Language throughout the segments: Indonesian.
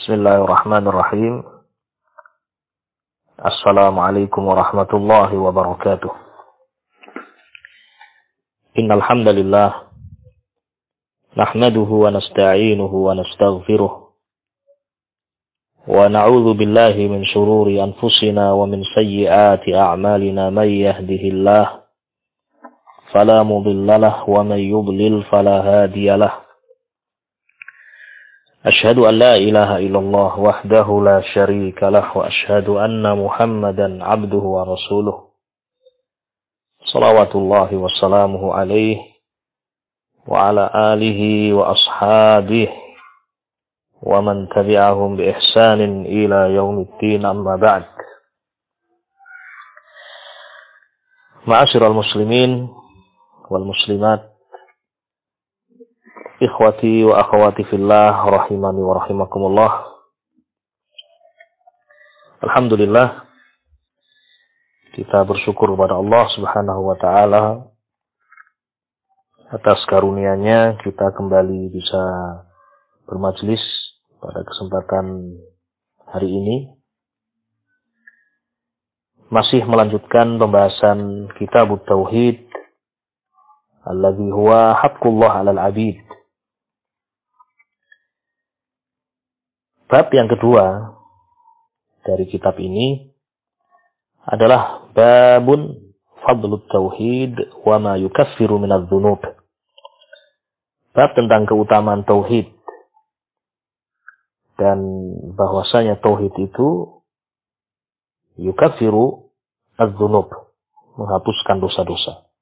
Bismillahirrahmanirrahim. Assalamualaikum warahmatullahi wabarakatuh. Innal hamdalillah nahmaduhu wa nasta'inuhu wa nastaghfiruh wa na'udzu billahi min shururi anfusina wa min sayyiati a'malina may yahdihillahu fala mudilla lahu wa may yudlil fala hadiya lahu. Asyhadu an la ilaha illallah wahdahu la syarika lah wa asyhadu anna Muhammadan abduhu wa rasuluh. Shalawatullahi wa salamuhu alaihi wa ala alihi wa ashabihi wa man tabi'ahum bi ihsanin ila yaumiddin, amma ba'd. Ma'asyiral muslimin wal muslimat, ikhwati wa akhwati fillah, rahimani wa rahimakumullah. Alhamdulillah, kita bersyukur kepada Allah Subhanahu wa ta'ala atas karunia-Nya kita kembali bisa bermajlis pada kesempatan hari ini, masih melanjutkan pembahasan kitab Tauhid alladzi huwa haqqullah 'alal 'abid. Bab yang kedua dari kitab ini adalah babun fadlut tauhid wa ma yukaffiru minadz dzunub. Bab tentang keutamaan tauhid dan bahwasanya tauhid itu yukaffiru adz-dzunub, menghapuskan dosa-dosa.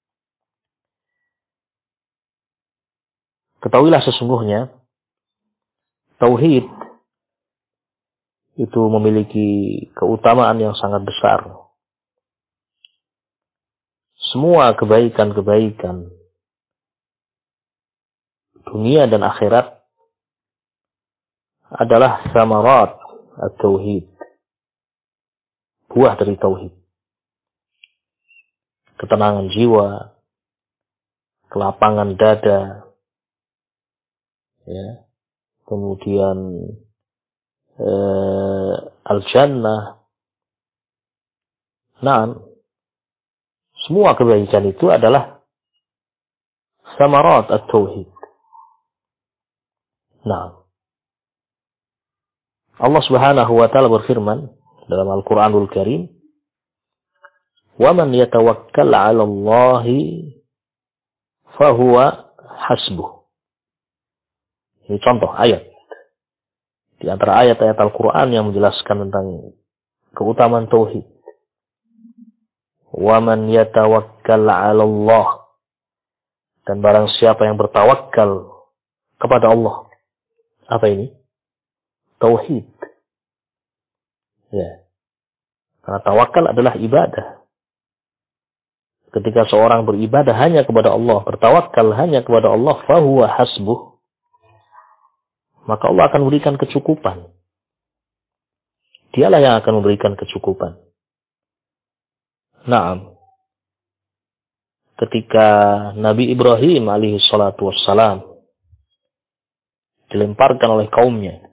Ketahuilah sesungguhnya tauhid itu memiliki keutamaan yang sangat besar. Semua kebaikan-kebaikan dunia dan akhirat adalah samarat at-tauhid, buah dari tauhid. Ketenangan jiwa, kelapangan dada, ya, kemudian al-jannah. Nah, semua kebaikan itu adalah samarat at-tauhid. Nah, Allah Subhanahu wa ta'ala berfirman dalam Al-Qur'anul Karim, "Wa man yatawakkal 'ala Allahi fa huwa hasbuh." Ini contoh ayat di antara ayat-ayat Al-Quran yang menjelaskan tentang keutamaan tauhid. Wa man yatawakkal 'ala Allah, dan barang siapa yang bertawakal kepada Allah. Apa ini? Tauhid. Ya. Karena tawakal adalah ibadah. Ketika seorang beribadah hanya kepada Allah, bertawakal hanya kepada Allah, fa huwa hasbuh, maka Allah akan memberikan kecukupan. Dialah yang akan memberikan kecukupan. Naam. Ketika Nabi Ibrahim alaihi salatu wassalam dilemparkan oleh kaumnya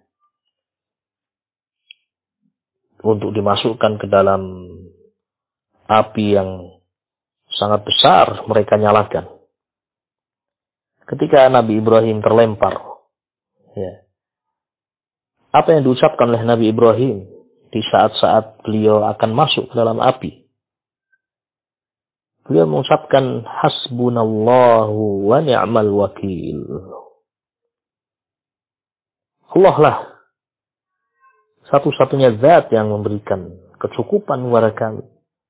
untuk dimasukkan ke dalam api yang sangat besar, mereka nyalakan. Ketika Nabi Ibrahim terlempar, ya, apa yang diucapkan oleh Nabi Ibrahim di saat-saat beliau akan masuk ke dalam api? Beliau mengucapkan hasbunallahu wa ni'mal wakil. Allah lah satu-satunya zat yang memberikan kecukupan kepada kami.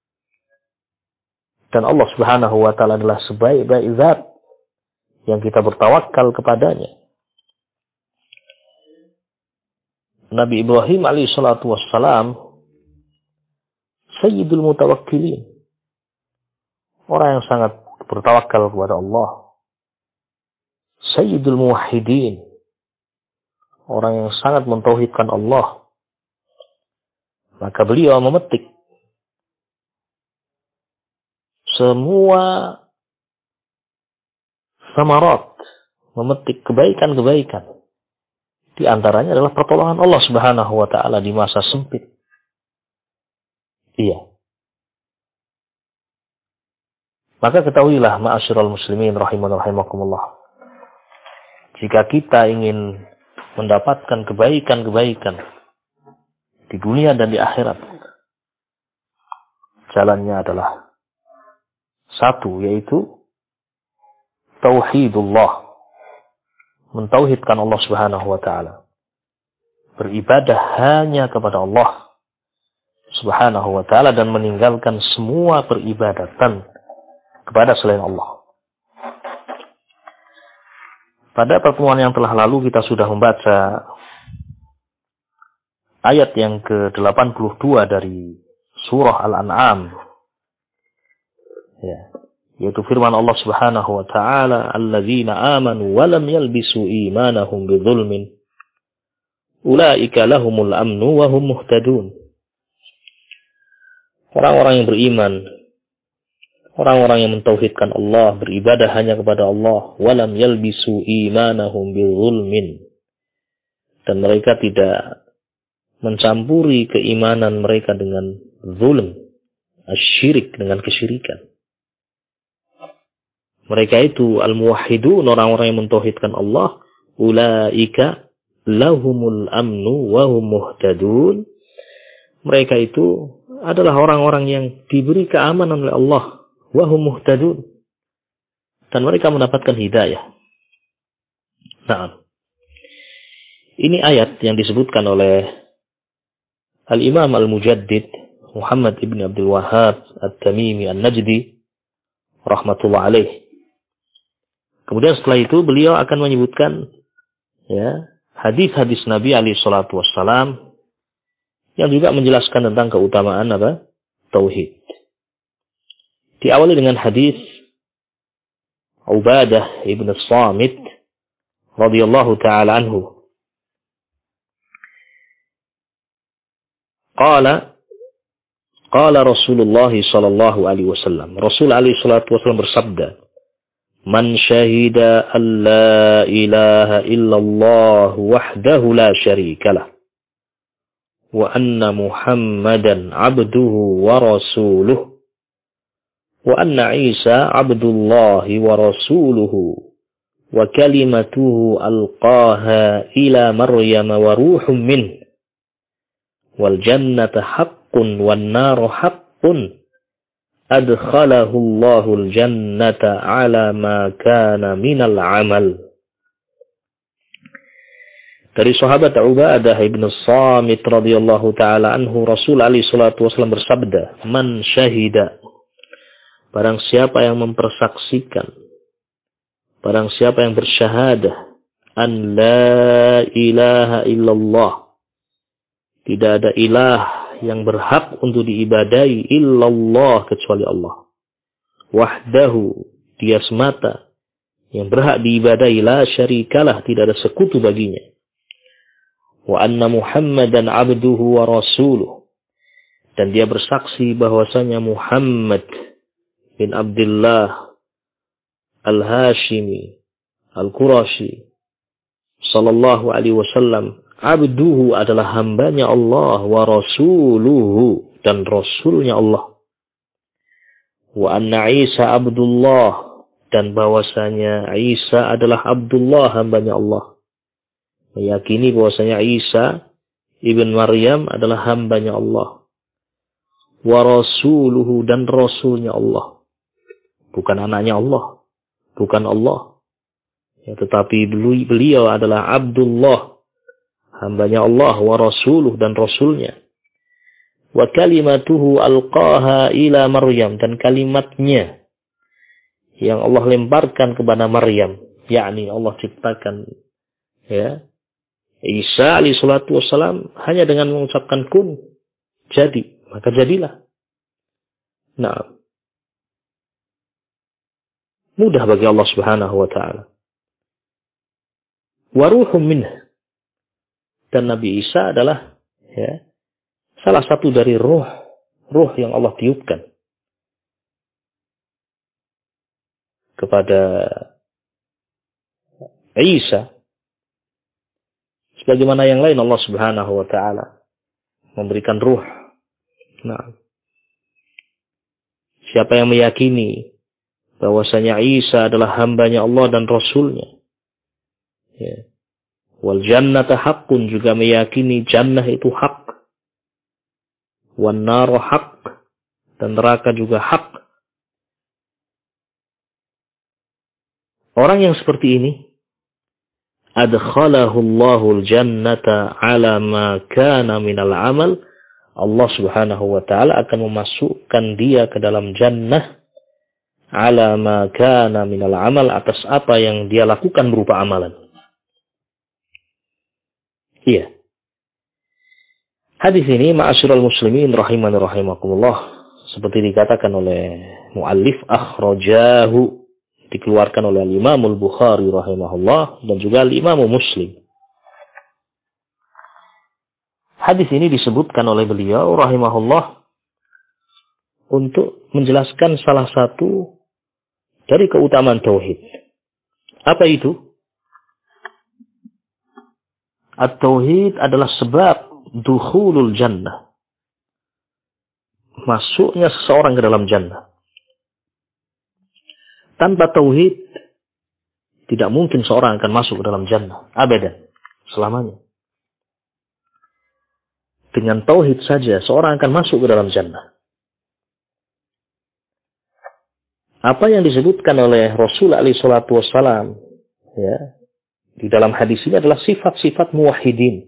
Dan Allah Subhanahu wa ta'ala adalah sebaik-baik zat yang kita bertawakal kepadanya. Nabi Ibrahim alaihi salatu wassalam sayyidul mutawakkilin, orang yang sangat bertawakal kepada Allah. Sayyidul muwahhidin, orang yang sangat mentauhidkan Allah. Maka beliau memetik semua samarat, memetik kebaikan-kebaikan Di antaranya adalah pertolongan Allah Subhanahu wa taala di masa sempit. Iya. Maka ketahuilah ma'asyiral muslimin rahimana rahimakumullah. Jika kita ingin mendapatkan kebaikan-kebaikan di dunia dan di akhirat, jalannya adalah satu, yaitu tauhidullah. Mentauhidkan Allah Subhanahu wa taala. Beribadah hanya kepada Allah Subhanahu wa taala dan meninggalkan semua peribadatan kepada selain Allah. Pada pertemuan yang telah lalu kita sudah membaca ayat yang ke-82 dari surah Al-An'am. Ya, yaitu firman Allah Subhanahu wa taala, "Alladzina amanu wa lam yalbisu imanahum bidzulmin, ulaika lahumul amnu wa hum muhtadun." Orang-orang yang beriman, orang-orang yang mentauhidkan Allah, beribadah hanya kepada Allah, wa lam yalbisu imanahum bidzulmin, dan mereka tidak mencampuri keimanan mereka dengan zulm, asyirik, dengan kesyirikan. Mereka itu al-muwahhidun, orang-orang yang mentauhidkan Allah, ulaika lahumul amnu wa hum muhtadun. Mereka itu adalah orang-orang yang diberi keamanan oleh Allah, wa hum muhtadun, dan mereka mendapatkan hidayah. Nah, ini ayat yang disebutkan oleh Al-Imam Al-Mujaddid Muhammad ibn Abdul Wahhab At-Tamimi An-Najdi rahmatullah alaih. Kemudian setelah itu beliau akan menyebutkan ya, hadis-hadis Nabi alaihi salatu wassalam yang juga menjelaskan tentang keutamaan apa? Tauhid. Diawali dengan hadis Ubadah ibn Samit radhiyallahu taala anhu. Qala Rasulullah sallallahu alaihi wasallam. Rasul alaihi salatu wasallam bersabda, "Man syahida an la ilaha illallah wahdahu la syarikalah wa anna Muhammadan abduhu wa rasuluhu wa anna Isa abdullahi wa rasuluhu wa kalimatuhu alqaha ila Maryam wa ruhum min wal jannata haqqun wan naru haqqun adkhalahu Allahul jannata ala ma kana minal amal." Dari sahabat Ubadah ibn Samit radhiyallahu taala anhu, Rasul alaihi salatu wasallam bersabda, "Man syahida," barang siapa yang mempersaksikan, barang siapa yang bersyahadah, an la ilaha illallah, tidak ada ilah yang berhak untuk diibadai illallah kecuali Allah. Wahdahu, dia semata yang berhak diibadai, la syarikalah, tidak ada sekutu baginya. Wa anna Muhammadan abduhu wa rasuluh, dan dia bersaksi bahwasanya Muhammad bin Abdullah al-Hashimi al-Qurashi sallallahu alaihi wasallam, abduhu adalah hambanya Allah, wa rasuluhu, dan rasulnya Allah. Wa anna Isa abdullah, dan bahwasanya Isa adalah Abdullah, hambanya Allah. Meyakini bahwasanya Isa ibn Maryam adalah hambanya Allah. Wa rasuluhu, dan rasulnya Allah. Bukan anaknya Allah, bukan Allah. Ya, tetapi beliau adalah Abdullah, hambanya Allah, wa rasuluh, dan rasulnya. Wa kalimatuhu alqaha ila Maryam, dan kalimatnya yang Allah lemparkan kepada Maryam, yakni Allah ciptakan ya Isa alaihi salatu wassalam hanya dengan mengucapkan kun, jadi, maka jadilah. Nah, mudah bagi Allah Subhanahu wa taala. Wa ruhum minhu, dan Nabi Isa adalah ya salah satu dari ruh yang Allah tiupkan kepada Isa, Sebagaimana yang lain Allah Subhanahu wa taala memberikan ruh. Nah, siapa yang meyakini bahwasanya Isa adalah hambanya Allah dan Rasulnya, ya. Wal jannata haqqun, juga meyakini jannah itu hak. Wan naru haq, dan neraka juga hak. Orang yang seperti ini, adkhalahu Allahul jannata ala ma kana minal amal. Allah Subhanahu wa taala akan memasukkan dia ke dalam jannah ala ma kana minal amal, atas apa yang dia lakukan berupa amalan. Iya. Hadis ini ma'asyiral muslimin rahimani rahimakumullah, seperti dikatakan oleh muallif, akhrajahu, dikeluarkan oleh Imam Al-Bukhari rahimahullah dan juga Imam Muslim. Hadis ini disebutkan oleh beliau rahimahullah untuk menjelaskan salah satu dari keutamaan tauhid. Apa itu? At-tauhid adalah sebab dukhulul jannah, masuknya seseorang ke dalam jannah. Tanpa tauhid tidak mungkin seorang akan masuk ke dalam jannah abadan, selamanya. Dengan tauhid saja seorang akan masuk ke dalam jannah. Apa yang disebutkan oleh Rasul alaihi salatu wassalam, ya, di dalam hadis ini adalah sifat-sifat muwahhidin.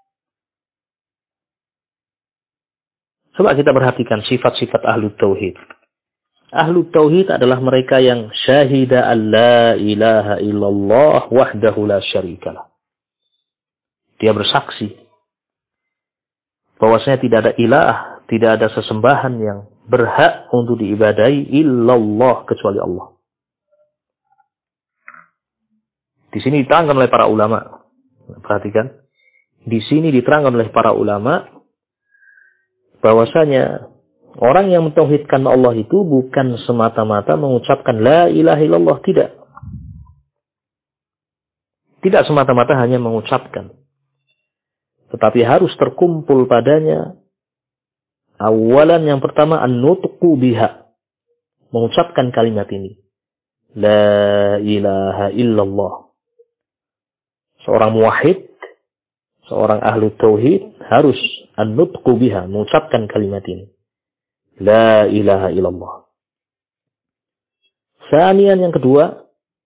Coba kita perhatikan sifat-sifat ahlu tauhid. Ahlu tauhid adalah mereka yang syahida an la ilaha illallah wahdahu la syarikalah. Dia bersaksi bahwasanya tidak ada ilah, tidak ada sesembahan yang berhak untuk diibadahi illallah kecuali Allah. Di sini diterangkan oleh para ulama. Perhatikan. Di sini diterangkan oleh para ulama bahwasanya orang yang mentauhidkan Allah itu bukan semata-mata mengucapkan la ilaha illallah, tidak. Tidak semata-mata hanya mengucapkan. Tetapi harus terkumpul padanya awalan yang pertama an-nutqu biha, mengucapkan kalimat ini. La ilaha illallah. Seorang muwahhid, seorang ahlu tauhid harus an-nutqu biha, mengucapkan kalimat ini. La ilaha illallah. Sanian yang kedua,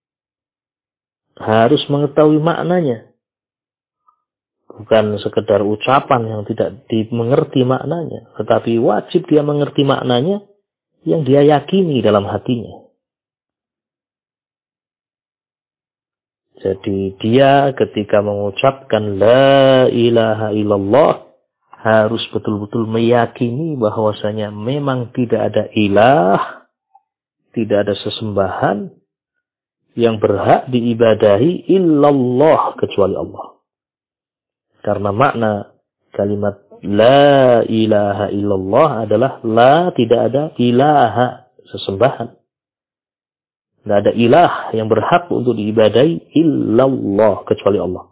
harus mengetahui maknanya. Bukan sekedar ucapan yang tidak dimengerti maknanya, tetapi wajib dia mengerti maknanya yang dia yakini dalam hatinya. Jadi dia ketika mengucapkan la ilaha illallah harus betul-betul meyakini bahwasanya memang tidak ada ilah, tidak ada sesembahan yang berhak diibadahi illallah kecuali Allah. Karena makna kalimat la ilaha illallah adalah la, tidak ada ilaha, sesembahan. Tidak ada ilah yang berhak untuk diibadahi illallah kecuali Allah.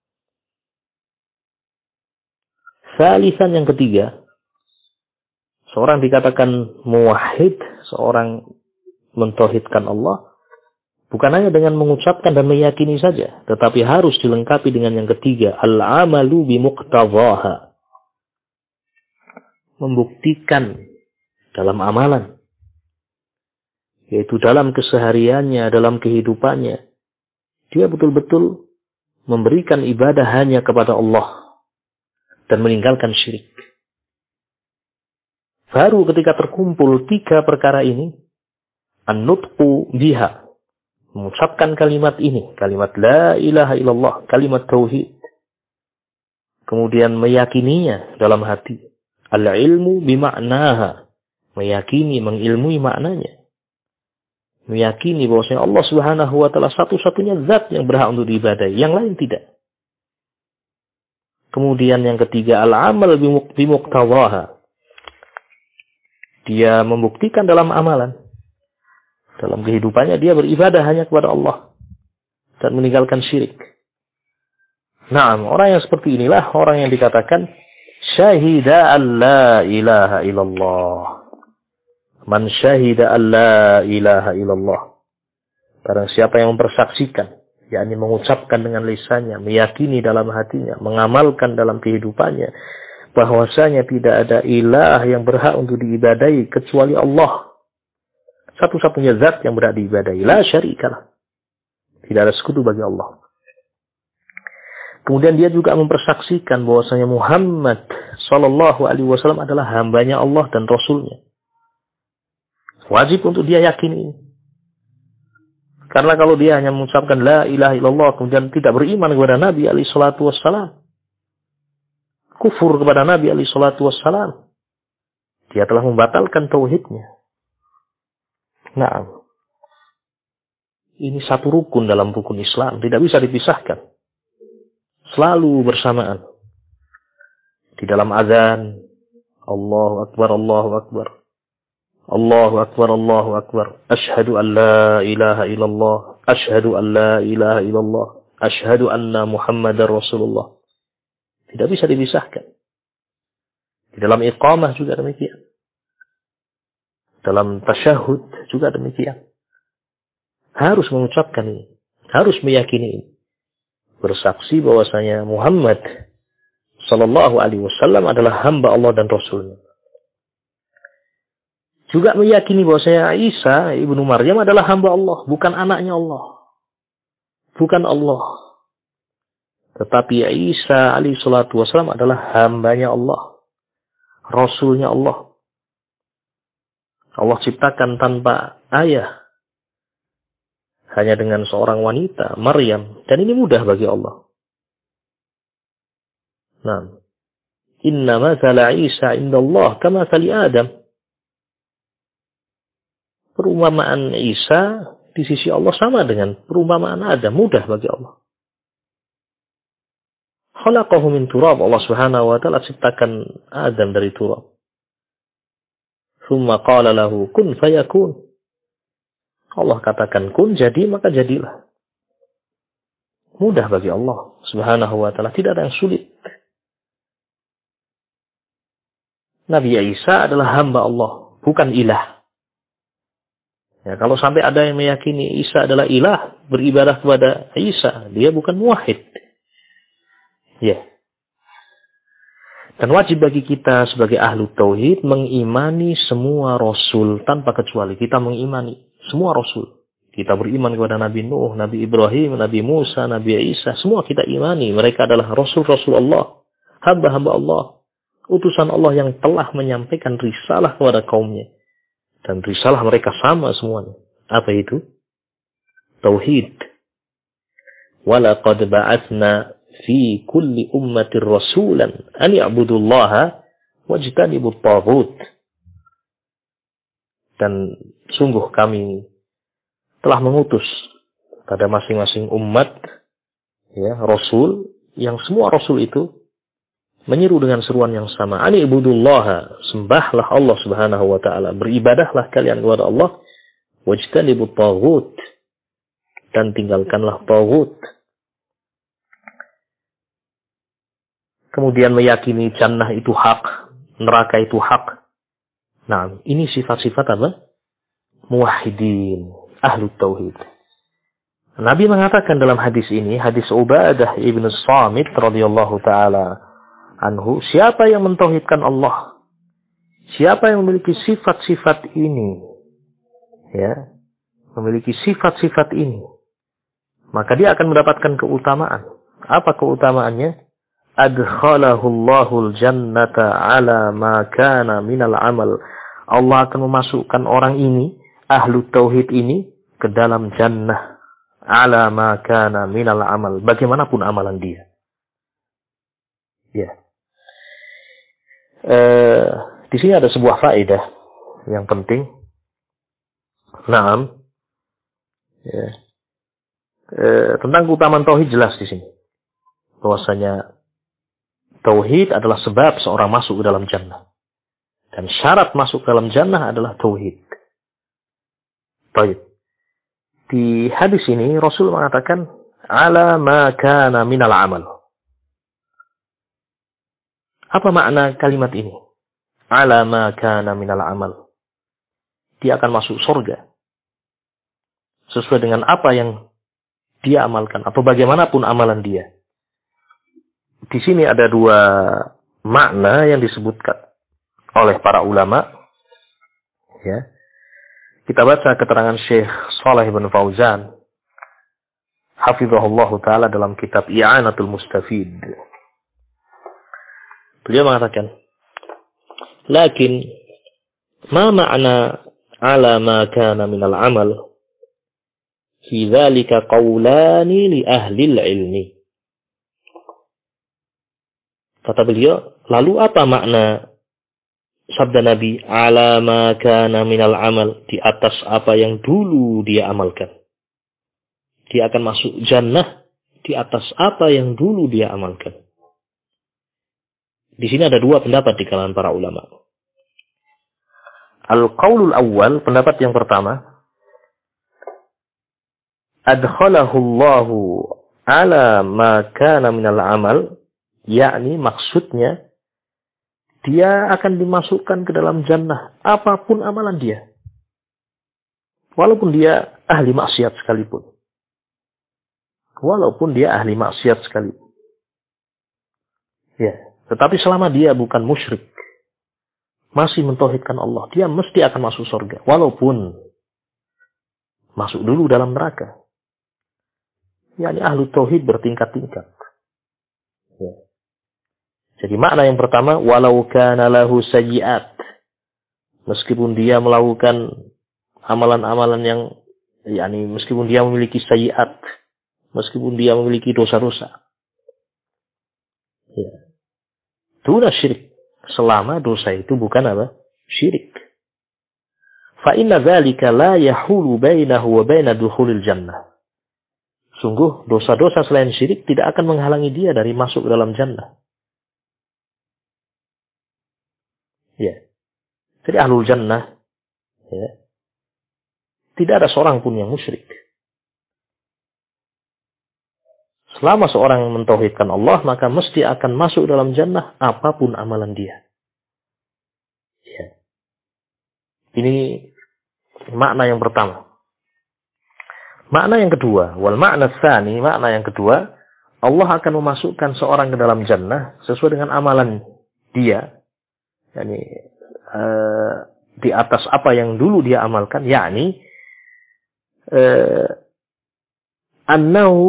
Salisan yang ketiga, seorang dikatakan muwahhid, seorang mentauhidkan Allah, bukan hanya dengan mengucapkan dan meyakini saja, tetapi harus dilengkapi dengan yang ketiga, al-amalu bimuqtadhaha. Membuktikan dalam amalan, yaitu dalam kesehariannya, dalam kehidupannya, dia betul-betul memberikan ibadah hanya kepada Allah dan meninggalkan syirik. Baru ketika terkumpul tiga perkara ini, an-nutqu biha, mengucapkan kalimat ini, kalimat la ilaha illallah, kalimat tauhid, kemudian meyakininya dalam hati, al-ilmu bima'naha, meyakini, mengilmui maknanya, meyakini bahwasanya Allah Subhanahu wa taala satu-satunya zat yang berhak untuk diibadahi, yang lain tidak. Kemudian yang ketiga, al-amal bimuqtadhaha. Dia membuktikan dalam amalan, dalam kehidupannya dia beribadah hanya kepada Allah dan meninggalkan syirik. Nah, orang yang seperti inilah orang yang dikatakan syahida an la ilaha illallah. Man syahida an la ilaha illallah. Barang siapa yang mempersaksikan, yakni mengucapkan dengan lisannya, meyakini dalam hatinya, mengamalkan dalam kehidupannya, bahwasanya tidak ada ilah yang berhak untuk diibadahi kecuali Allah. Satu-satunya zat yang berhak diibadahi. La syarikalah. Tidak ada sekutu bagi Allah. Kemudian dia juga mempersaksikan bahwasanya Muhammad sallallahu alaihi wasallam adalah hambanya Allah dan Rasulnya. Wajib untuk dia yakini ini. Karena kalau dia hanya mengucapkan la ilaha illallah kemudian tidak beriman kepada Nabi alaihi salatu wassalam, kufur kepada Nabi alaihi salatu wassalam, dia telah membatalkan tauhidnya. Nah, ini satu rukun dalam rukun Islam, tidak bisa dipisahkan. Selalu bersamaan. Di dalam azan, Allahu Akbar, Allahu Akbar. Allahu Akbar, Allahu Akbar. Asyhadu an la ilaha illallah. Asyhadu an la ilaha illallah. Asyhadu anna Muhammadar Rasulullah. Tidak bisa dipisahkan. Di dalam iqamah juga demikian. Dalam tasyahud juga demikian. Harus mengucapkan ini. Harus meyakini ini. Bersaksi bahwasanya Muhammad sallallahu alaihi wasallam adalah hamba Allah dan Rasulnya. Juga meyakini bahwasanya Isa ibnu Maryam adalah hamba Allah, bukan anaknya Allah. Bukan Allah. Tetapi Isa alaihi salatu wasallam adalah hambanya Allah. Rasulnya Allah. Allah ciptakan tanpa ayah. Hanya dengan seorang wanita, Maryam. Dan ini mudah bagi Allah. Nah. Inna mathala Isa indallah kama mathali Adam. Perumpamaan Isa di sisi Allah sama dengan perumpamaan Adam. Mudah bagi Allah. Khalaqahu min turab. Allah subhanahu wa ta'ala ciptakan Adam dari turab. Thumma qala lahu kun fayakun. Allah katakan kun, jadi maka jadilah. Mudah bagi Allah subhanahu wa ta'ala. Tidak ada yang sulit. Nabi Isa adalah hamba Allah, bukan ilah. Ya, kalau sampai ada yang meyakini Isa adalah ilah, beribadah kepada Isa, dia bukan muwahhid. Ya. Dan wajib bagi kita sebagai ahlu tauhid mengimani semua rasul tanpa kecuali. Kita mengimani semua rasul. Kita beriman kepada Nabi Nuh, Nabi Ibrahim, Nabi Musa, Nabi Isa. Semua kita imani. Mereka adalah rasul-rasul Allah. Hamba-hamba Allah. Utusan Allah yang telah menyampaikan risalah kepada kaumnya. Dan risalah mereka sama semuanya. Apa itu? Tauhid. Walaqad ba'atsna fi kulli ummatir rasulan an ya'budullaha wajtanibut taghut. Dan sungguh kami telah mengutus pada masing-masing umat ya, rasul, yang semua rasul itu menyeru dengan seruan yang sama. Ani ibudullaha, sembahlah Allah subhanahu wa ta'ala, beribadahlah kalian kepada Allah, wajtanibut taghut, dan tinggalkanlah taghut. Kemudian meyakini jannah itu hak, neraka itu hak. Nah, ini sifat-sifat apa? Muwahhidin, ahlu tauhid. Nabi mengatakan dalam hadis ini, hadis Ubadah ibn Samit radhiyallahu taala anhu, siapa yang mentauhidkan Allah, siapa yang memiliki sifat-sifat ini, ya, memiliki sifat-sifat ini, maka dia akan mendapatkan keutamaan. Apa keutamaannya? Adkhalahul jannata ala ma kana minal amal. Allah akan memasukkan orang ini, ahlu tauhid ini, ke dalam jannah ala ma kana minal amal, bagaimanapun amalan dia. Ya. Di sini ada sebuah faedah yang penting. Naam. Ya. Tentang keutamaan tauhid jelas di sini. Bahwasanya tauhid adalah sebab seorang masuk ke dalam jannah. Dan syarat masuk ke dalam jannah adalah tauhid. Baik. Di hadis ini Rasul mengatakan ala ma kana minal amal. Apa makna kalimat ini? Ala ma kana minal amal. Dia akan masuk surga sesuai dengan apa yang dia amalkan atau bagaimanapun amalan dia. Di sini ada dua makna yang disebutkan oleh para ulama. Ya. Kita baca keterangan Syekh Shalih bin Fauzan hafizahullah taala dalam kitab I'anatul Mustafid. Beliau mengatakan, "Lakin ma ma'na ala ma kana minal amal fi dzalika qaulani li ahli ilmi." Kata beliau, lalu apa makna sabda Nabi ala ma kana minal amal, di atas apa yang dulu dia amalkan? Dia akan masuk jannah di atas apa yang dulu dia amalkan. Di sini ada dua pendapat di kalangan para ulama. Al-qaulul awal, pendapat yang pertama, adkhalahu Allahu ala ma kana minal amal, yakni maksudnya dia akan dimasukkan ke dalam jannah apapun amalan dia. Walaupun dia ahli maksiat sekalipun. Walaupun dia ahli maksiat sekalipun. Ya, tetapi selama dia bukan musyrik, masih mentauhidkan Allah, dia mesti akan masuk surga. Walaupun masuk dulu dalam neraka. Yani ahlu tauhid bertingkat-tingkat. Ya. Jadi makna yang pertama, walau kana lahu sayyi'at. Meskipun dia melakukan amalan-amalan yang, yani meskipun dia memiliki sayyi'at, meskipun dia memiliki dosa-dosa. Ya. Duna syirik. Selama dosa itu bukan apa? Syirik. Fa inna dzalika la yahulu bainahu wa baina dukhulil jannah. Sungguh dosa-dosa selain syirik tidak akan menghalangi dia dari masuk ke dalam jannah. Ya. Jadi ahlul jannah, ya, tidak ada seorang pun yang musyrik. Selama seorang mentauhidkan Allah, maka mesti akan masuk dalam jannah apapun amalan dia. Ya. Ini makna yang pertama. Makna yang kedua, wal makna tsani, makna yang kedua, Allah akan memasukkan seorang ke dalam jannah sesuai dengan amalan dia. Yani di atas apa yang dulu dia amalkan, yakni annahu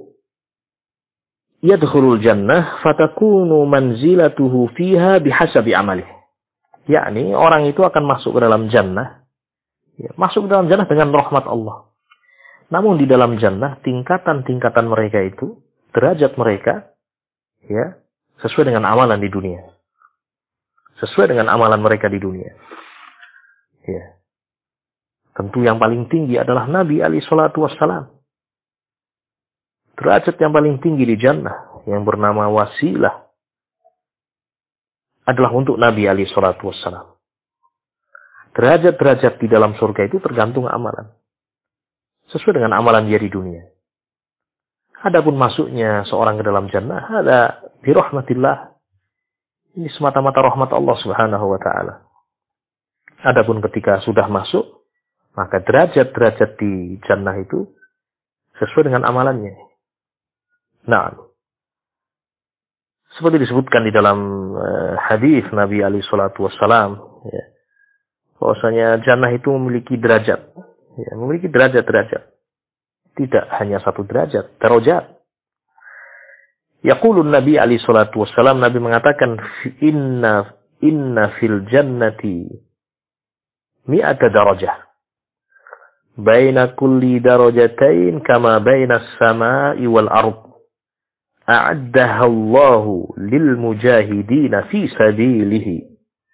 yadkhulul jannah fatakunu manzilatuhu fiha bihasabi amalih. Yakni orang itu akan masuk ke dalam jannah, ya, masuk ke dalam jannah dengan rahmat Allah. Namun di dalam jannah tingkatan-tingkatan mereka itu, derajat mereka, ya, sesuai dengan amalan di dunia. Sesuai dengan amalan mereka di dunia. Ya. Tentu yang paling tinggi adalah Nabi alaihi salatu wassalam. Derajat yang paling tinggi di jannah yang bernama wasilah adalah untuk Nabi alaihi salatu wassalam. Derajat-derajat di dalam surga itu tergantung amalan. Sesuai dengan amalan dia di dunia. Adapun masuknya seorang ke dalam jannah, ada birahmatillah. Ini semata-mata rahmat Allah Subhanahu wa taala. Adapun ketika sudah masuk, maka derajat-derajat di jannah itu sesuai dengan amalannya. Nah, seperti disebutkan di dalam hadis Nabi alaihi salatu wassalam, ya, bahwasanya jannah itu memiliki derajat, ya, memiliki derajat-derajat. Tidak hanya satu derajat, darajat. Yaqulun Nabi alaihi salatu wassalam, Nabi mengatakan inna fil jannati mi'ata darajah. Baina kulli darajatain kama baina as-sama'i wal ard. A'addaha Allahu lil mujahidina fi sabilihi.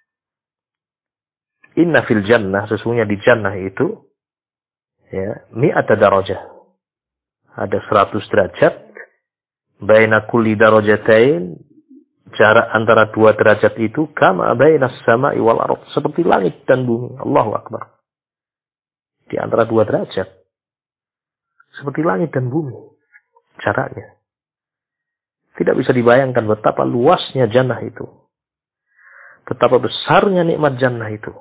Inna fil jannah, sesungguhnya di jannah itu, ya, mi'ata darajah. Ada 100 derajat. Baina kulli darajatain, jarak antara dua derajat itu kama baina as-sama'i wal ard, seperti langit dan bumi. Allahu akbar. Di antara dua derajat, seperti langit dan bumi jaraknya. Tidak bisa dibayangkan betapa luasnya jannah itu. betapa besarnya nikmat jannah itu.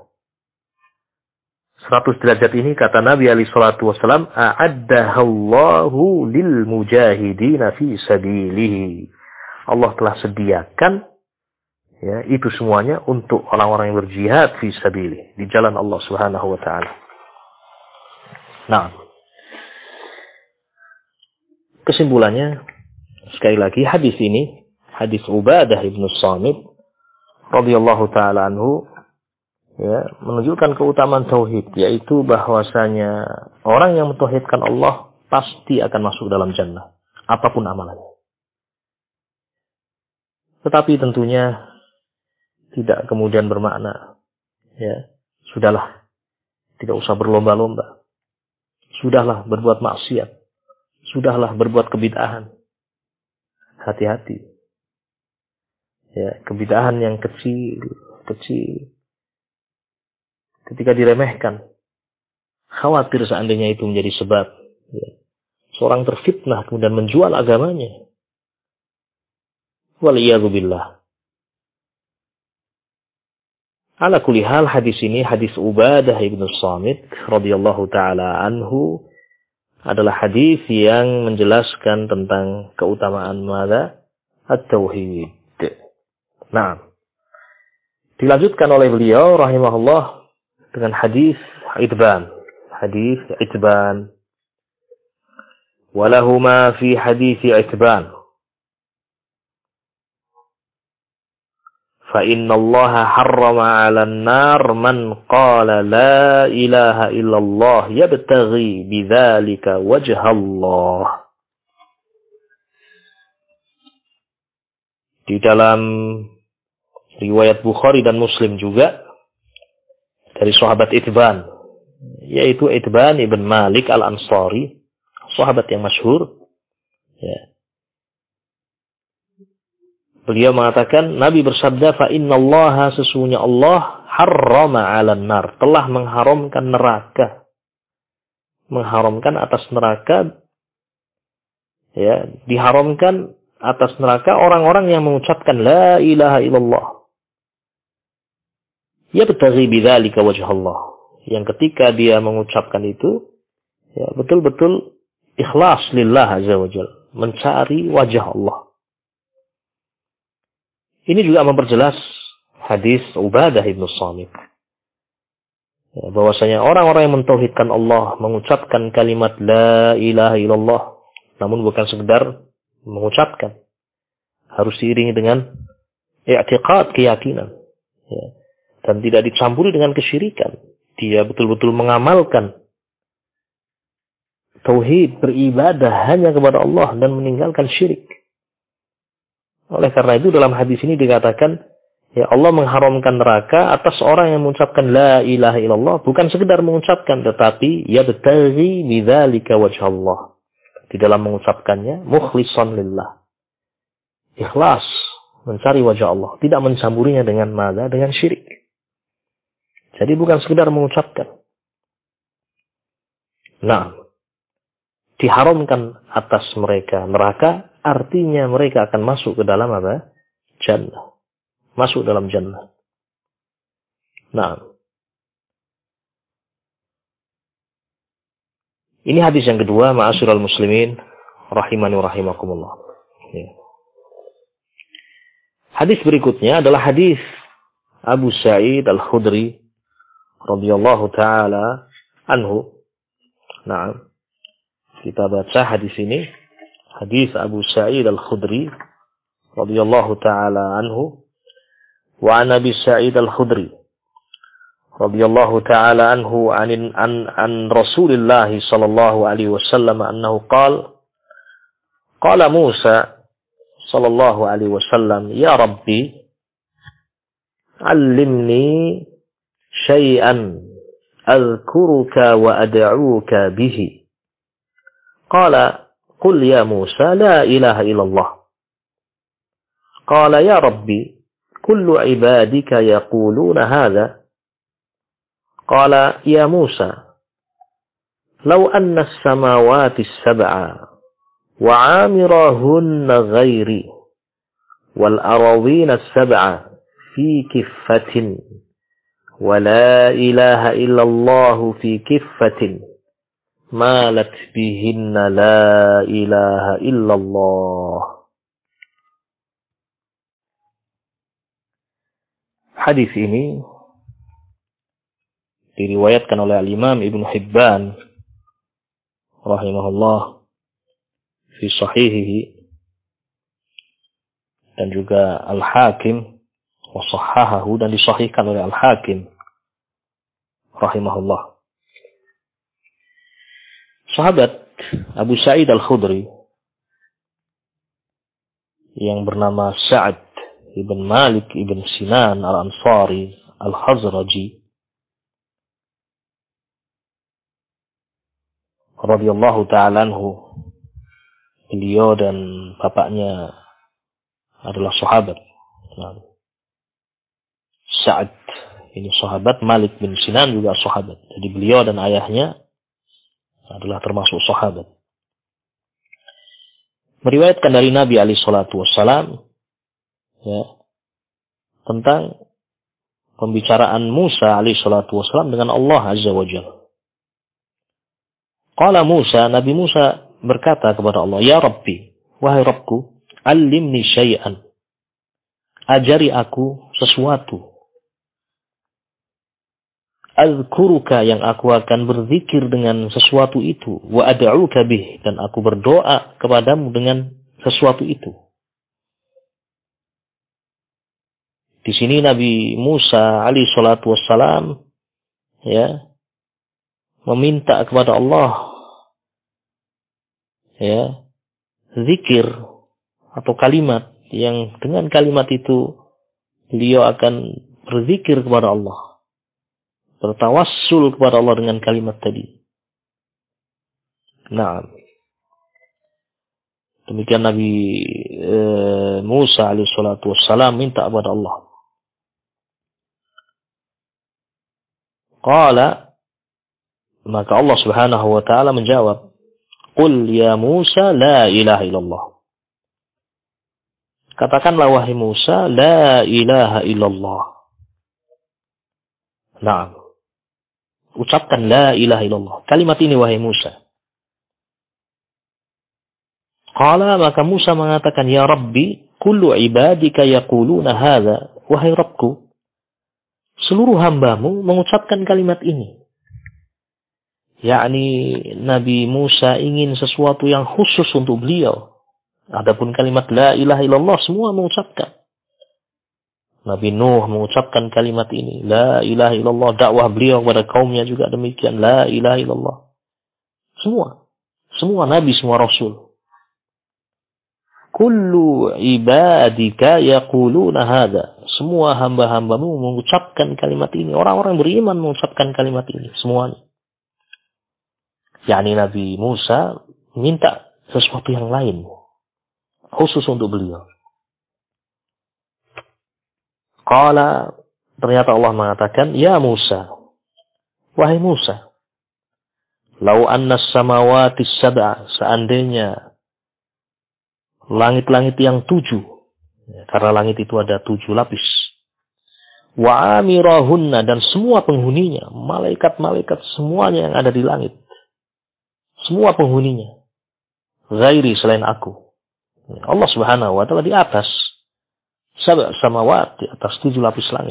100 derajat ini kata Nabi alaihi salatu wasallam, a'addahallahu lil mujahidina fi sabilihi. Allah telah sediakan ya itu semuanya untuk orang-orang yang berjihad fi sabilihi, di jalan Allah Subhanahu wa taala. Nah, kesimpulannya sekali lagi hadis ini, hadis Ubadah bin Samit radhiyallahu taala anhu ya, menunjukkan keutamaan tauhid, yaitu bahwasanya orang yang mentauhidkan Allah pasti akan masuk dalam jannah, apapun amalannya. Tetapi tentunya tidak kemudian bermakna, ya, sudahlah, tidak usah berlomba-lomba, sudahlah berbuat maksiat, sudahlah berbuat kebid'ahan. Hati-hati, ya, kebid'ahan yang kecil, ketika diremehkan, khawatir seandainya itu menjadi sebab ya, seorang terfitnah kemudian menjual agamanya. Waliyadzubillah. Ala kulli hal, hadis ini, hadis Ubadah bin Samit radhiyallahu taala anhu, adalah hadis yang menjelaskan tentang keutamaan mada at-tauhid. Nah, dilanjutkan oleh beliau rahimahullah dengan hadis Itban. Hadis Itban. Walahuma fi hadis Itban. Fa inna Allah harrama 'alan nar man qala la ilaha illallah yabtaghi bidzalika wajha Allah. Di dalam riwayat Bukhari dan Muslim juga dari sahabat Itban, yaitu Itban ibn Malik al-Ansari, sahabat yang masyhur. Ya. Beliau mengatakan, Nabi bersabda, fa innallaha, sesungguhnya Allah harrama 'alan nar, telah mengharamkan neraka. Mengharamkan atas neraka, ya, diharamkan atas neraka orang-orang yang mengucapkan la ilaha illallah. Ya betaghi bidzalika wajh Allah. Yang ketika dia mengucapkan itu, ya, betul-betul ikhlas lillah azza wajalla, mencari wajah Allah. Ini juga memperjelas hadis Ubadah bin Samit. Ya, bahwasanya orang-orang yang mentauhidkan Allah, mengucapkan kalimat la ilaha illallah, namun bukan sekedar mengucapkan, harus diiringi dengan i'tiqad, keyakinan, ya, dan tidak dicampuri dengan kesyirikan. Dia betul-betul mengamalkan tauhid, beribadah hanya kepada Allah dan meninggalkan syirik. Oleh karena itu dalam hadis ini dikatakan, ya, Allah mengharamkan neraka atas orang yang mengucapkan la ilaha illallah, bukan sekedar mengucapkan, tetapi yabtaghi bidzalika wajh Allah. Di dalam mengucapkannya mukhlishan lillah, ikhlas, mencari wajah Allah, tidak mencampurinya dengan mada, dengan syirik. Jadi bukan sekedar mengucapkan. Nah, diharamkan atas mereka neraka, artinya mereka akan masuk ke dalam apa? Jannah. Masuk dalam jannah. Nah, ini hadis yang kedua, ma'asyiral muslimin rahimani wa rahimakumullah. Ya. Hadis berikutnya adalah hadis Abu Sa'id Al-Khudri radhiyallahu taala anhu. Nah, kita baca hadis ini. Hadis Abu Sa'id Al-Khudri radhiyallahu taala anhu. Wa an Abi Sa'id Al-Khudri radhiyallahu taala anhu an Rasulillah sallallahu alaihi wasallam annahu qala Musa sallallahu alaihi wasallam, ya Rabbi, 'allimni syai'an adhkuruka wa ad'uka bihi. Qala qul ya Musa la ilaha illallah. Qala ya Rabbi, kullu ibadika yaquluna hadha. Qala ya Musa, law anna as-samawati as-sab'a wa 'amirahunna ghairi wal arawina as-sab'a fi kiffatin wa la ilaha illallah fi kiffatin malat bihinna la ilaha illallah. Hadis ini diriwayatkan oleh Al-Imam Ibn Hibban rahimahullah fi sahihihi, dan juga Al-Hakim wa sahhahahu, dan disahihkan oleh Al-Hakim rahimahullah. Sahabat Abu Sa'id Al-Khudri yang bernama Sa'ad ibn Malik ibn Sinan Al-Ansari Al-Khazraji radhiyallahu ta'ala anhu, beliau dan bapaknya adalah sahabat. Sa'ad ini sahabat, Malik bin Sinan juga sahabat. Jadi beliau dan ayahnya adalah termasuk sahabat. Meriwayatkan dari Nabi alaihi salatu wassalam tentang pembicaraan Musa alaihi salatu wassalam dengan Allah azza wa jalla. Qala Musa, Nabi Musa berkata kepada Allah, "Ya Rabbi, wahai Rabbku, allimni syai'an." Ajari aku sesuatu. Azkuruka, yang aku akan berzikir dengan sesuatu itu. Wa ad'uka bih, dan aku berdoa kepadamu dengan sesuatu itu. Di sini Nabi Musa alaihi salatu wassalam meminta kepada Allah zikir atau kalimat yang dengan kalimat itu beliau akan berzikir kepada Allah, bertawassul kepada Allah dengan kalimat tadi. Nah, demikian Nabi Musa alaihi salatu wassalam minta kepada Allah. Qala, maka Allah subhanahu wa ta'ala menjawab, "Qul ya Musa la ilaha illallah." Katakanlah wahai Musa, la ilaha illallah. Nah, ucapkan la ilaha illallah. Kalimat ini wahai Musa. Qala, maka Musa mengatakan, "Ya Rabbi, kullu ibadika yaquluna hadza." Wahai Rabbku, seluruh hambamu mengucapkan kalimat ini. Yakni Nabi Musa ingin sesuatu yang khusus untuk beliau. Adapun kalimat la ilaha illallah semua mengucapkan. Nabi Nuh mengucapkan kalimat ini, la ilaha illallah. Dakwah beliau kepada kaumnya juga demikian, la ilaha illallah. Semua nabi, semua rasul. Kullu ibadika yaquluna hadza. Semua hamba-hambamu mengucapkan kalimat ini. Orang-orang beriman mengucapkan kalimat ini semuanya. yakni Nabi Musa minta sesuatu yang lain khusus untuk beliau. Qala, ternyata Allah mengatakan, ya Musa, wahai Musa, lau anna samawati sab'a, seandainya langit-langit yang 7, karena langit itu ada 7 lapis, wa amirahunna, dan semua penghuninya, malaikat-malaikat semuanya yang ada di langit, semua penghuninya, ghairi, selain aku. Allah subhanahu wa ta'ala di atas samawat, di atas 7 lapis langit.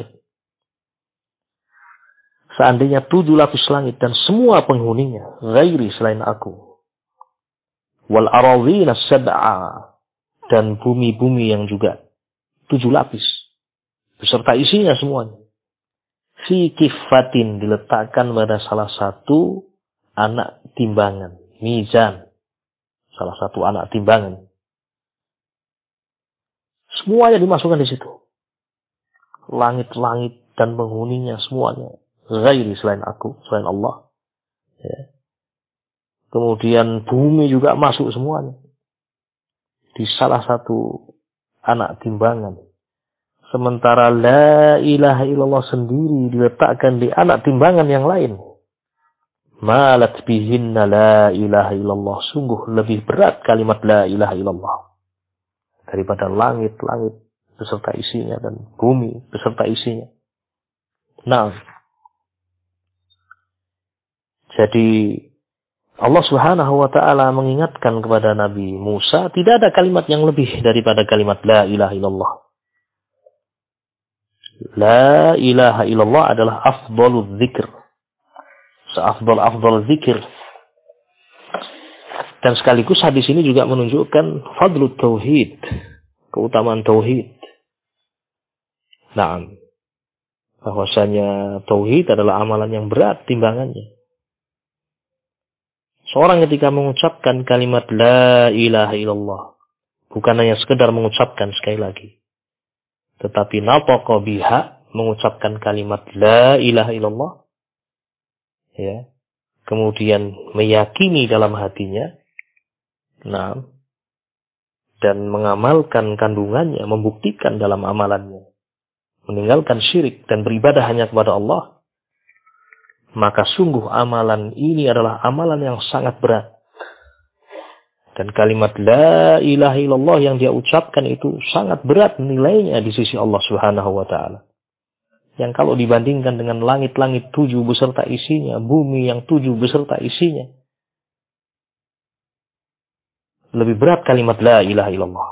Seandainya 7 lapis langit dan semua penghuninya, ghairi, selain aku. Wal aradhina sab'a, dan bumi-bumi yang juga 7 lapis, beserta isinya semuanya. Fi kifatin, diletakkan pada salah satu anak timbangan, mizan, salah satu anak timbangan. Semuanya dimasukkan di situ. Langit-langit dan penghuninya semuanya ghairi, selain aku, selain Allah. Ya. Kemudian bumi juga masuk semuanya di salah satu anak timbangan. Sementara la ilaha illallah sendiri diletakkan di anak timbangan yang lain. Malat bihinna la ilaha illallah. Sungguh lebih berat kalimat la ilaha illallah daripada langit-langit beserta isinya dan bumi beserta isinya. Nah, jadi Allah Subhanahu wa taala mengingatkan kepada Nabi Musa, tidak ada kalimat yang lebih daripada kalimat la ilaha illallah. La ilaha illallah adalah afdalul dzikr. Seafdal zikir. Dan sekaligus hadis ini juga menunjukkan fadlut tauhid, keutamaan tauhid. Nah, bahwasanya tauhid adalah amalan yang berat timbangannya. Seorang ketika mengucapkan kalimat la ilaha illallah, bukan hanya sekedar mengucapkan sekali lagi, tetapi nataqa biha, mengucapkan kalimat la ilaha illallah, ya, kemudian meyakini dalam hatinya, nah, dan mengamalkan kandungannya, membuktikan dalam amalannya, meninggalkan syirik dan beribadah hanya kepada Allah, maka sungguh amalan ini adalah amalan yang sangat berat. Dan kalimat la ilaha illallah yang dia ucapkan itu sangat berat nilainya di sisi Allah Subhanahu wa taala. Yang kalau dibandingkan dengan langit-langit 7 beserta isinya, bumi yang 7 beserta isinya, lebih berat kalimat la ilaha illallah.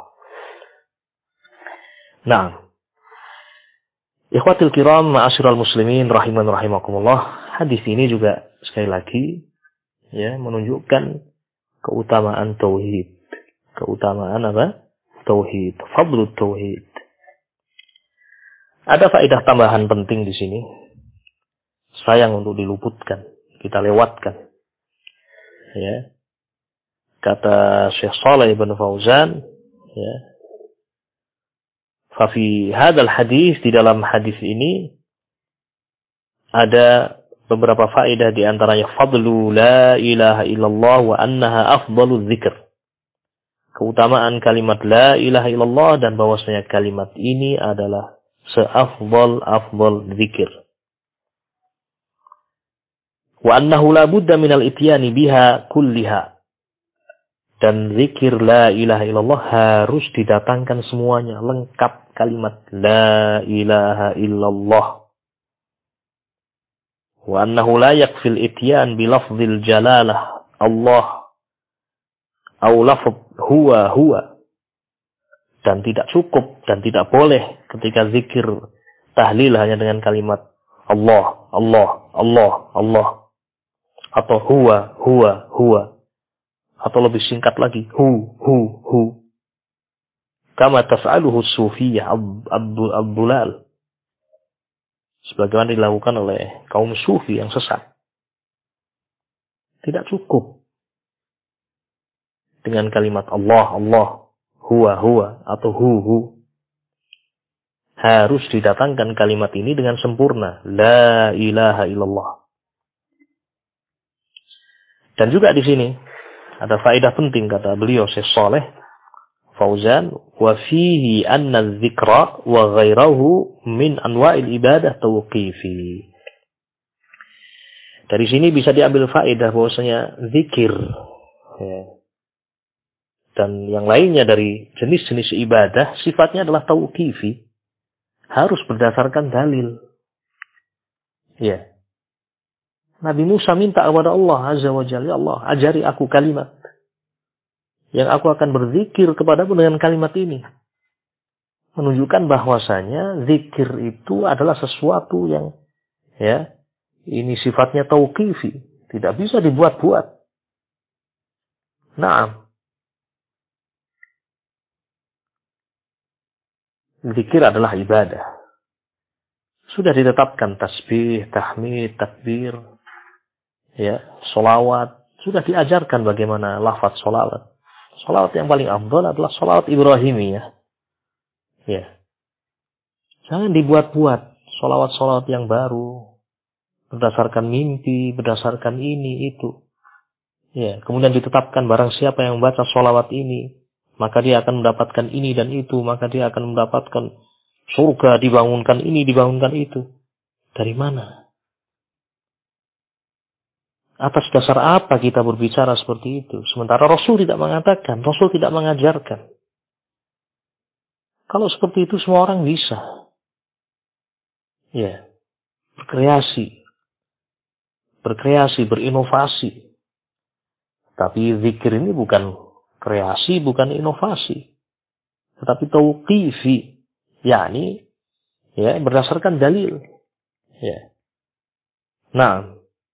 Nah, ikhwatil kiram, ma'asyiral muslimin rahiman rahimakumullah, hadis ini juga sekali lagi ya menunjukkan keutamaan tauhid. Keutamaan apa? Tauhid, fadlut tauhid. Ada faedah tambahan penting di sini. Sayang untuk diluputkan, kita lewatkan. Ya. Kata Syekh Shalih bin Fauzan, ya. Fa fi hadzal hadis, di dalam hadis ini ada beberapa faedah, di antaranya fadlu la ilaha illallah wa annaha afdalul dzikr. Keutamaan kalimat la ilaha illallah dan bahwasanya kalimat ini adalah seafdal dzikir. Wa annahu la budda minal ityani biha kulliha. Dan zikir la ilaha illallah harus didatangkan semuanya, lengkap kalimat la ilaha illallah. Wa annahu la yakfil ityan bi lafzil jalalah Allah au lafz huwa. Dan tidak cukup dan tidak boleh ketika zikir tahlil hanya dengan kalimat Allah, Allah, Allah, Allah, atau huwa, atau lebih singkat lagi hu. Kama taf'aluhu sufiyah abdulal, sebagaimana dilakukan oleh kaum sufi yang sesat. Tidak cukup dengan kalimat Allah, Allah, huwa, atau hu. Harus didatangkan kalimat ini dengan sempurna. La ilaha illallah. Dan juga di sini ada faedah penting, kata beliau Syekh Shalih Fauzan, wa fihi anna dzikra wa ghairahu min anwa'il ibadah tauqifi. Dari sini bisa diambil faedah bahwasanya zikir, ya, dan yang lainnya dari jenis-jenis ibadah sifatnya adalah tauqifi, harus berdasarkan dalil. Ya. Nabi Musa minta kepada Allah Azza wa Jalla, ya Allah, ajari aku kalimat yang aku akan berzikir kepadamu dengan kalimat ini. Menunjukkan bahwasanya zikir itu adalah sesuatu yang, ya, ini sifatnya tauqifi, tidak bisa dibuat-buat. Naam. Zikir adalah ibadah. Sudah ditetapkan tasbih, tahmid, takbir, ya, solawat. Sudah diajarkan bagaimana lafaz solawat. Solawat yang paling afdal adalah solawat Ibrahimiyah. Ya. Jangan dibuat-buat solawat-solawat yang baru, berdasarkan mimpi, berdasarkan ini, itu. Ya. Kemudian ditetapkan barang siapa yang membaca solawat ini, maka dia akan mendapatkan ini dan itu, maka dia akan mendapatkan surga, dibangunkan ini, dibangunkan itu. Dari mana? Atas dasar apa kita berbicara seperti itu? Sementara Rasul tidak mengatakan, Rasul tidak mengajarkan. Kalau seperti itu semua orang bisa. Ya, berkreasi, berinovasi. Tapi zikir ini bukan kreasi, bukan inovasi. Tetapi tauqifi, yakni ya berdasarkan dalil. Ya. Nah,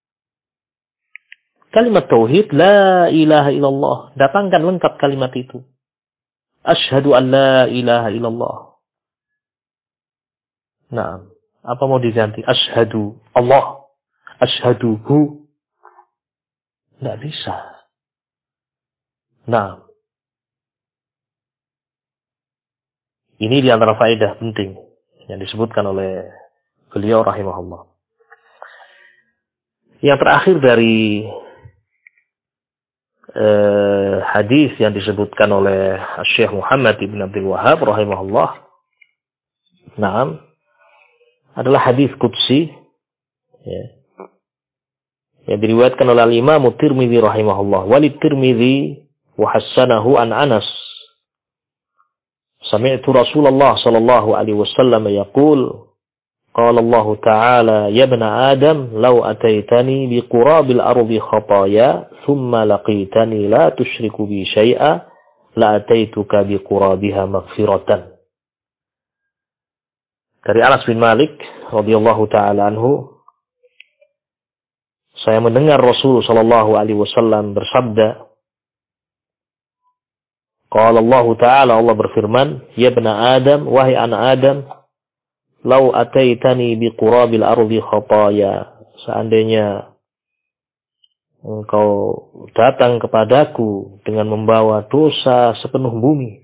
kalimat tauhid la ilaha illallah, datangkan lengkap kalimat itu. Asyhadu an la ilaha illallah. Nah, apa mau diganti? Asyhadu Allah, asyhaduhu. Tidak bisa. Nah, ini di antara faedah penting yang disebutkan oleh beliau rahimahullah. Yang terakhir dari hadis yang disebutkan oleh Syekh Muhammad ibn Abdul Wahhab rahimahullah, nah, adalah hadis qudsi, ya, yang diriwayatkan oleh Imam Tirmidzi rahimahullah. Walid Tirmidzi wa hassanahu an Anas. Sami'tu Rasulullah sallallahu alaihi wasallam yaqul, qala Allah ta'ala, ya ibna Adam, law ataitani biqurabil ardi khataya thumma laqitani la tusyriku bi syai'a la ataituka biqurabiha maghfiratan. Dari Anas bin Malik radhiyallahu taala anhu, saya mendengar Rasul sallallahu alaihi wasallam bersabda, qala Allah ta'ala, Allah berfirman, ya ibna Adam, wahai anak Adam, lau ataitani biqurabil ardi khataya, seandainya engkau datang kepadaku dengan membawa dosa sepenuh bumi,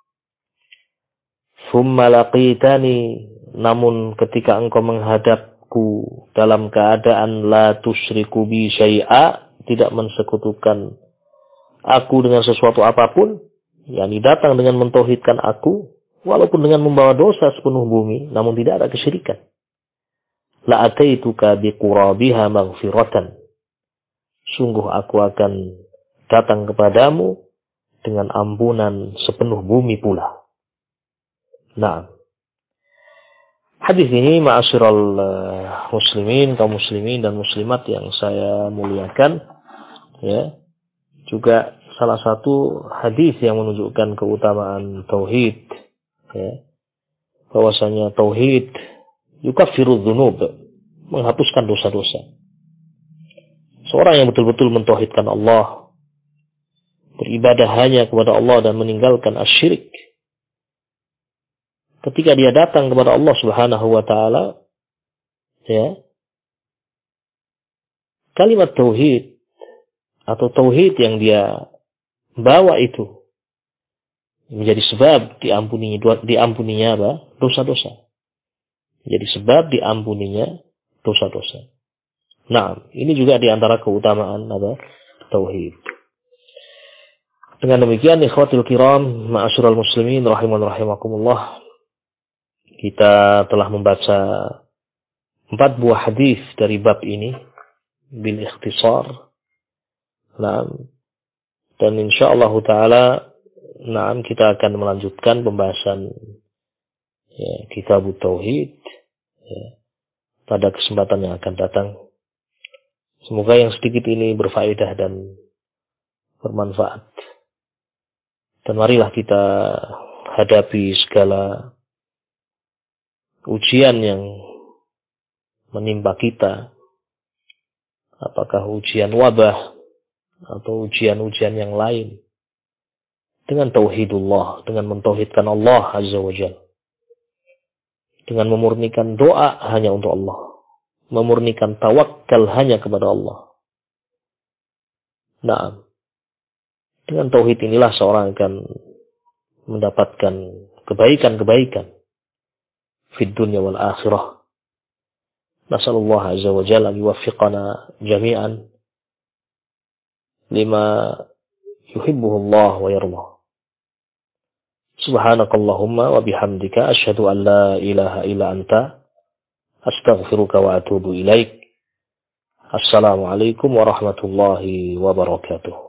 thumma laqitani, namun ketika engkau menghadapku dalam keadaan la tusyriku bi syai'a, tidak mensekutukan aku dengan sesuatu apapun, yakni datang dengan mentauhidkan aku, walaupun dengan membawa dosa sepenuh bumi, namun tidak ada kesyirikan. La ataituka biqurabiha maghfiratan. Sungguh aku akan datang kepadamu dengan ampunan sepenuh bumi pula. Nah, hadis ini ma'asyiral muslimin, kaum muslimin dan muslimat yang saya muliakan, ya, juga salah satu hadis yang menunjukkan keutamaan tauhid, ya, bahwasanya tauhid yukaffiru dzunub, menghapuskan dosa-dosa. Seorang yang betul-betul mentauhidkan Allah, beribadah hanya kepada Allah dan meninggalkan asyirik, ketika dia datang kepada Allah Subhanahu wa taala, ya, kalimat tauhid atau tauhid yang dia bawa itu menjadi sebab diampuninya apa? Dosa-dosa. Menjadi sebab diampuninya dosa-dosa. Nah, ini juga di antara keutamaan apa? Tauhid. Dengan demikian, ikhwatul kiram, ma'asyiral muslimin rahiman rahimakumullah, kita telah membaca 4 buah hadis dari bab ini bil ikhtisar. Nah, dan insyaallah taala, nah, kita akan melanjutkan pembahasan, ya, kitab tauhid, ya, pada kesempatan yang akan datang. Semoga yang sedikit ini berfaedah dan bermanfaat. Dan marilah kita hadapi segala ujian yang menimpa kita, apakah ujian wabah atau ujian-ujian yang lain, dengan tauhidullah, dengan mentauhidkan Allah Azza wa Jalla, dengan memurnikan doa hanya untuk Allah, memurnikan tawakal hanya kepada Allah. Nah, dengan tauhid inilah seorang akan mendapatkan kebaikan-kebaikan fid dunya wal akhirah. Nasallallahu azza wa jalla yuwaffiqana jami'an lima yuhibbuhu Allah wa yardah. Subhanakallahumma wa bihamdika asyhadu an la ilaha illa anta astaghfiruka wa atubu ilaik. Assalamualaikum warahmatullahi wabarakatuh.